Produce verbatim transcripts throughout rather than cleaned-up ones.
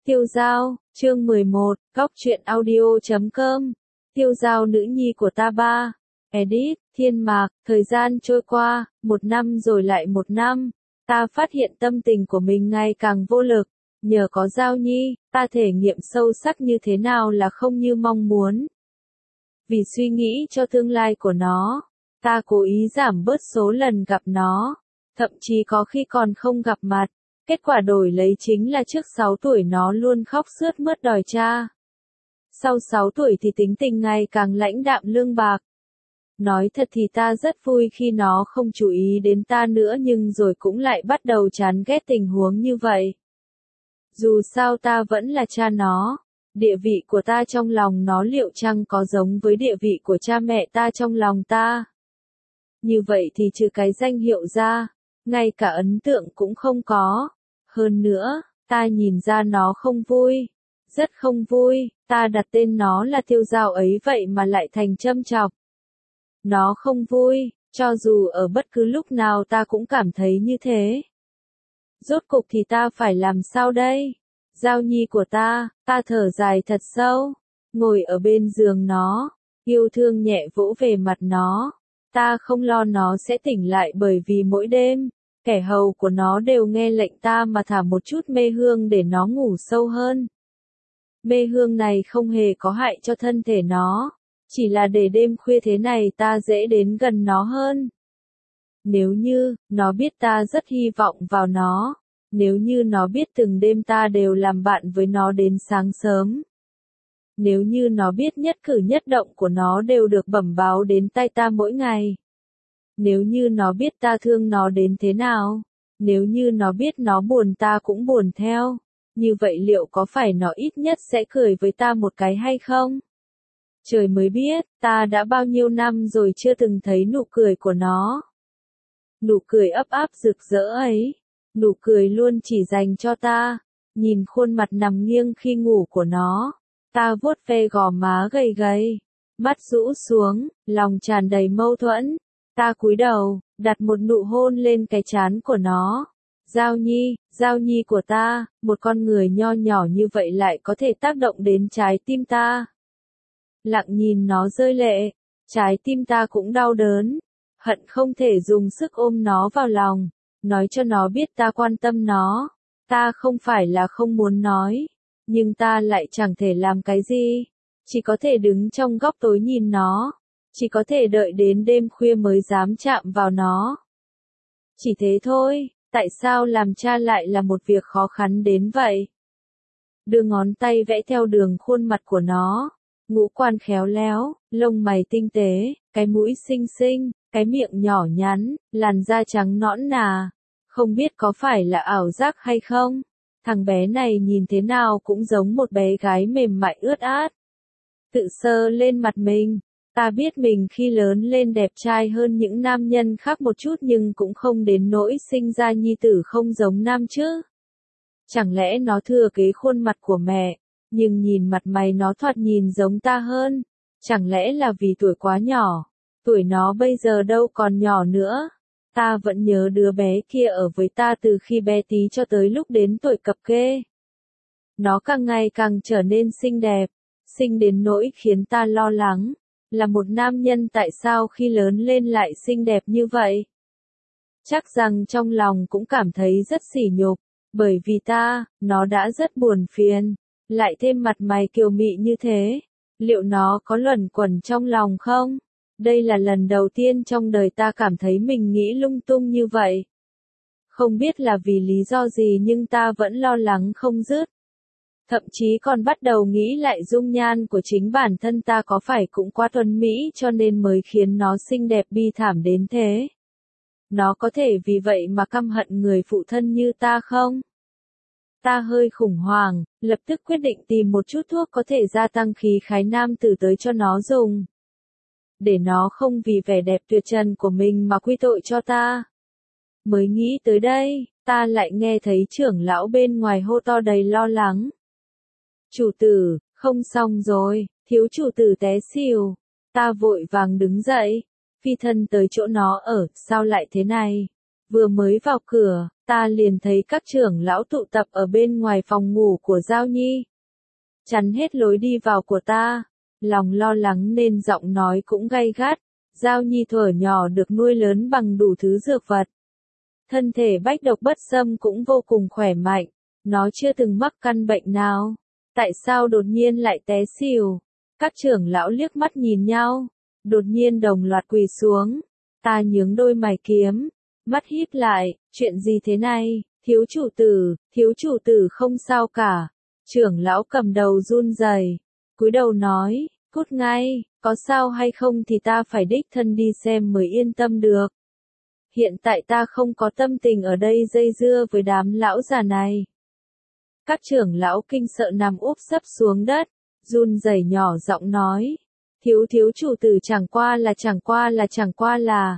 Tiêu Dao, chương mười một, góc truyện audio chấm com. Tiêu Dao nữ nhi của ta ba. Edit, Thiên Mạc, thời gian trôi qua, một năm rồi lại một năm. Ta phát hiện tâm tình của mình ngày càng vô lực. Nhờ có Dao Nhi, ta thể nghiệm sâu sắc như thế nào là không như mong muốn. Vì suy nghĩ cho tương lai của nó, ta cố ý giảm bớt số lần gặp nó. Thậm chí có khi còn không gặp mặt. Kết quả đổi lấy chính là trước sáu tuổi nó luôn khóc sướt mướt đòi cha. Sau sáu tuổi thì tính tình ngày càng lãnh đạm lương bạc. Nói thật thì ta rất vui khi nó không chú ý đến ta nữa, nhưng rồi cũng lại bắt đầu chán ghét tình huống như vậy. Dù sao ta vẫn là cha nó. Địa vị của ta trong lòng nó liệu chăng có giống với địa vị của cha mẹ ta trong lòng ta? Như vậy thì trừ cái danh hiệu ra, ngay cả ấn tượng cũng không có. Hơn nữa, ta nhìn ra nó không vui. Rất không vui, ta đặt tên nó là Tiêu Dao ấy vậy mà lại thành châm chọc. Nó không vui, cho dù ở bất cứ lúc nào ta cũng cảm thấy như thế. Rốt cục thì ta phải làm sao đây? Dao Nhi của ta, ta thở dài thật sâu, ngồi ở bên giường nó, yêu thương nhẹ vỗ về mặt nó. Ta không lo nó sẽ tỉnh lại, bởi vì mỗi đêm, kẻ hầu của nó đều nghe lệnh ta mà thả một chút mê hương để nó ngủ sâu hơn. Mê hương này không hề có hại cho thân thể nó, chỉ là để đêm khuya thế này ta dễ đến gần nó hơn. Nếu như, nó biết ta rất hy vọng vào nó, nếu như nó biết từng đêm ta đều làm bạn với nó đến sáng sớm. Nếu như nó biết nhất cử nhất động của nó đều được bẩm báo đến tai ta mỗi ngày. Nếu như nó biết ta thương nó đến thế nào, nếu như nó biết nó buồn ta cũng buồn theo, như vậy liệu có phải nó ít nhất sẽ cười với ta một cái hay không? Trời mới biết, ta đã bao nhiêu năm rồi chưa từng thấy nụ cười của nó. Nụ cười ấp áp rực rỡ ấy, nụ cười luôn chỉ dành cho ta. Nhìn khuôn mặt nằm nghiêng khi ngủ của nó, ta vuốt ve gò má gầy gầy, mắt rũ xuống, lòng tràn đầy mâu thuẫn. Ta cúi đầu, đặt một nụ hôn lên cái trán của nó. Dao Nhi, Dao Nhi của ta, một con người nho nhỏ như vậy lại có thể tác động đến trái tim ta. Lặng nhìn nó rơi lệ, trái tim ta cũng đau đớn, hận không thể dùng sức ôm nó vào lòng, nói cho nó biết ta quan tâm nó. Ta không phải là không muốn nói, nhưng ta lại chẳng thể làm cái gì, chỉ có thể đứng trong góc tối nhìn nó. Chỉ có thể đợi đến đêm khuya mới dám chạm vào nó. Chỉ thế thôi, tại sao làm cha lại là một việc khó khăn đến vậy? Đưa ngón tay vẽ theo đường khuôn mặt của nó, ngũ quan khéo léo, lông mày tinh tế, cái mũi xinh xinh, cái miệng nhỏ nhắn, làn da trắng nõn nà. Không biết có phải là ảo giác hay không? Thằng bé này nhìn thế nào cũng giống một bé gái mềm mại ướt át. Tự sờ lên mặt mình. Ta biết mình khi lớn lên đẹp trai hơn những nam nhân khác một chút, nhưng cũng không đến nỗi sinh ra nhi tử không giống nam chứ. Chẳng lẽ nó thừa kế khuôn mặt của mẹ, nhưng nhìn mặt mày nó thoạt nhìn giống ta hơn. Chẳng lẽ là vì tuổi quá nhỏ, tuổi nó bây giờ đâu còn nhỏ nữa. Ta vẫn nhớ đứa bé kia ở với ta từ khi bé tí cho tới lúc đến tuổi cập kê. Nó càng ngày càng trở nên xinh đẹp, xinh đến nỗi khiến ta lo lắng. Là một nam nhân tại sao khi lớn lên lại xinh đẹp như vậy? Chắc rằng trong lòng cũng cảm thấy rất sỉ nhục, bởi vì ta, nó đã rất buồn phiền, lại thêm mặt mày kiều mị như thế. Liệu nó có luẩn quẩn trong lòng không? Đây là lần đầu tiên trong đời ta cảm thấy mình nghĩ lung tung như vậy. Không biết là vì lý do gì nhưng ta vẫn lo lắng không dứt. Thậm chí còn bắt đầu nghĩ lại dung nhan của chính bản thân ta có phải cũng quá tuấn mỹ cho nên mới khiến nó xinh đẹp bi thảm đến thế. Nó có thể vì vậy mà căm hận người phụ thân như ta không? Ta hơi khủng hoảng, lập tức quyết định tìm một chút thuốc có thể gia tăng khí khái nam tử tới cho nó dùng. Để nó không vì vẻ đẹp tuyệt trần của mình mà quy tội cho ta. Mới nghĩ tới đây, ta lại nghe thấy trưởng lão bên ngoài hô to đầy lo lắng. Chủ tử, không xong rồi, thiếu chủ tử té xỉu. Ta vội vàng đứng dậy, phi thân tới chỗ nó ở, sao lại thế này? Vừa mới vào cửa, ta liền thấy các trưởng lão tụ tập ở bên ngoài phòng ngủ của Giao Nhi. Chắn hết lối đi vào của ta, lòng lo lắng nên giọng nói cũng gay gắt. Giao Nhi thuở nhỏ được nuôi lớn bằng đủ thứ dược vật. Thân thể bách độc bất xâm cũng vô cùng khỏe mạnh, nó chưa từng mắc căn bệnh nào. Tại sao đột nhiên lại té xỉu? Các trưởng lão liếc mắt nhìn nhau, đột nhiên đồng loạt quỳ xuống. Ta nhướng đôi mày kiếm, mắt híp lại, chuyện gì thế này? Thiếu chủ tử, thiếu chủ tử không sao cả. Trưởng lão cầm đầu run rẩy, cúi đầu nói, cút ngay, có sao hay không thì ta phải đích thân đi xem mới yên tâm được. Hiện tại ta không có tâm tình ở đây dây dưa với đám lão già này. Các trưởng lão kinh sợ nằm úp sấp xuống đất, run rẩy nhỏ giọng nói, thiếu thiếu chủ tử chẳng qua là chẳng qua là chẳng qua là.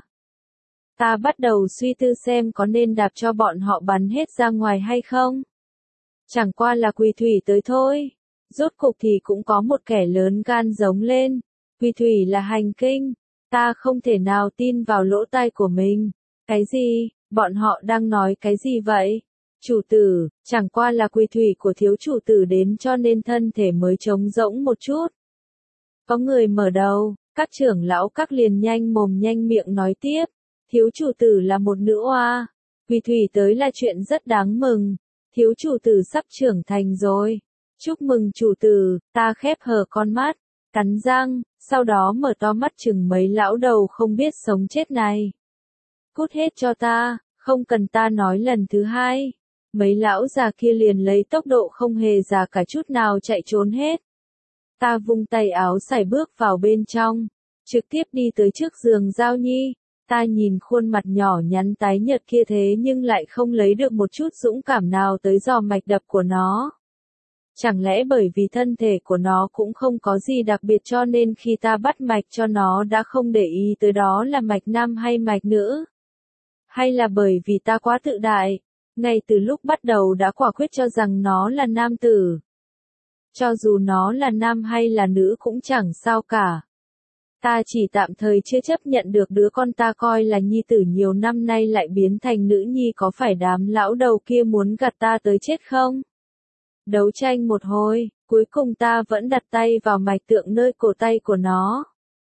Ta bắt đầu suy tư xem có nên đạp cho bọn họ bắn hết ra ngoài hay không. Chẳng qua là Quỳ Thủy tới thôi. Rốt cục thì cũng có một kẻ lớn gan giống lên. Quỳ Thủy là hành kinh. Ta không thể nào tin vào lỗ tai của mình. Cái gì? Bọn họ đang nói cái gì vậy? Chủ tử, chẳng qua là Quỳ Thủy của thiếu chủ tử đến cho nên thân thể mới trống rỗng một chút. Có người mở đầu, các trưởng lão các liền nhanh mồm nhanh miệng nói tiếp. Thiếu chủ tử là một nữ oa. Quỳ Thủy tới là chuyện rất đáng mừng. Thiếu chủ tử sắp trưởng thành rồi. Chúc mừng chủ tử, ta khép hờ con mắt, cắn răng, sau đó mở to mắt chừng mấy lão đầu không biết sống chết này. Cút hết cho ta, không cần ta nói lần thứ hai. Mấy lão già kia liền lấy tốc độ không hề già cả chút nào chạy trốn hết. Ta vung tay áo sải bước vào bên trong, trực tiếp đi tới trước giường Giao Nhi. Ta nhìn khuôn mặt nhỏ nhắn tái nhợt kia thế nhưng lại không lấy được một chút dũng cảm nào tới dò mạch đập của nó. Chẳng lẽ bởi vì thân thể của nó cũng không có gì đặc biệt cho nên khi ta bắt mạch cho nó đã không để ý tới đó là mạch nam hay mạch nữ? Hay là bởi vì ta quá tự đại, ngay từ lúc bắt đầu đã quả quyết cho rằng nó là nam tử? Cho dù nó là nam hay là nữ cũng chẳng sao cả. Ta chỉ tạm thời chưa chấp nhận được đứa con ta coi là nhi tử nhiều năm nay lại biến thành nữ nhi, có phải đám lão đầu kia muốn gạt ta tới chết không? Đấu tranh một hồi, cuối cùng ta vẫn đặt tay vào mạch tượng nơi cổ tay của nó.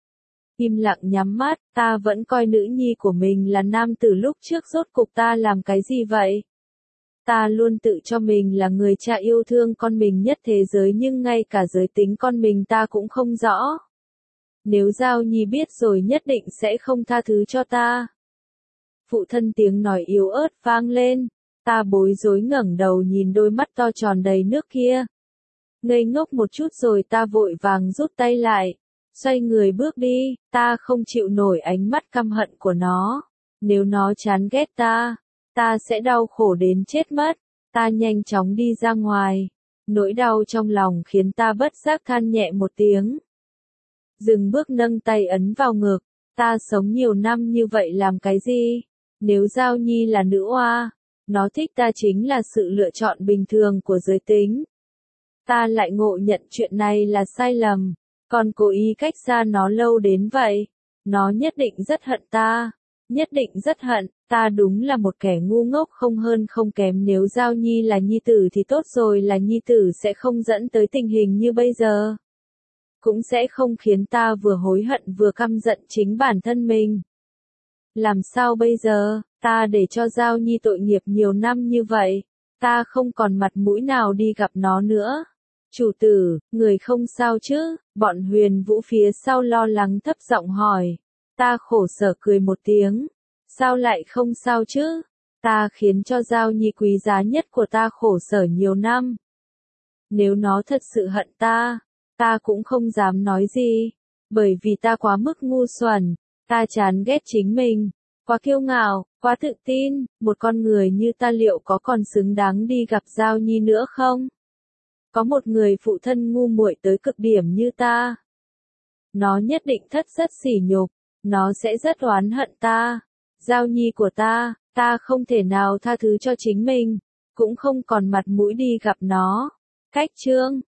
Im lặng nhắm mắt, ta vẫn coi nữ nhi của mình là nam tử lúc trước, rốt cục ta làm cái gì vậy? Ta luôn tự cho mình là người cha yêu thương con mình nhất thế giới nhưng ngay cả giới tính con mình ta cũng không rõ. Nếu Giao Nhi biết rồi nhất định sẽ không tha thứ cho ta. Phụ thân tiếng nói yếu ớt vang lên, ta bối rối ngẩng đầu nhìn đôi mắt to tròn đầy nước kia. Ngây ngốc một chút rồi ta vội vàng rút tay lại, xoay người bước đi, ta không chịu nổi ánh mắt căm hận của nó. Nếu nó chán ghét ta, ta sẽ đau khổ đến chết mất. Ta nhanh chóng đi ra ngoài, nỗi đau trong lòng khiến ta bất giác than nhẹ một tiếng. Dừng bước nâng tay ấn vào ngực, ta sống nhiều năm như vậy làm cái gì? Nếu Giao Nhi là nữ oa, nó thích ta chính là sự lựa chọn bình thường của giới tính. Ta lại ngộ nhận chuyện này là sai lầm, còn cố ý cách xa nó lâu đến vậy. Nó nhất định rất hận ta, nhất định rất hận, ta đúng là một kẻ ngu ngốc không hơn không kém. Nếu Giao Nhi là nhi tử thì tốt rồi, là nhi tử sẽ không dẫn tới tình hình như bây giờ. Cũng sẽ không khiến ta vừa hối hận vừa căm giận chính bản thân mình. Làm sao bây giờ, ta để cho Giao Nhi tội nghiệp nhiều năm như vậy, ta không còn mặt mũi nào đi gặp nó nữa. Chủ tử, người không sao chứ? Bọn Huyền Vũ phía sau lo lắng thấp giọng hỏi. Ta khổ sở cười một tiếng. Sao lại không sao chứ? Ta khiến cho Giao Nhi quý giá nhất của ta khổ sở nhiều năm. Nếu nó thật sự hận ta, ta cũng không dám nói gì, bởi vì ta quá mức ngu xuẩn, ta chán ghét chính mình, quá kiêu ngạo, quá tự tin. Một con người như ta liệu có còn xứng đáng đi gặp Giao Nhi nữa không? Có một người phụ thân ngu muội tới cực điểm như ta, nó nhất định thất rất sỉ nhục, nó sẽ rất oán hận ta. Giao Nhi của ta, ta không thể nào tha thứ cho chính mình, cũng không còn mặt mũi đi gặp nó. Cách chương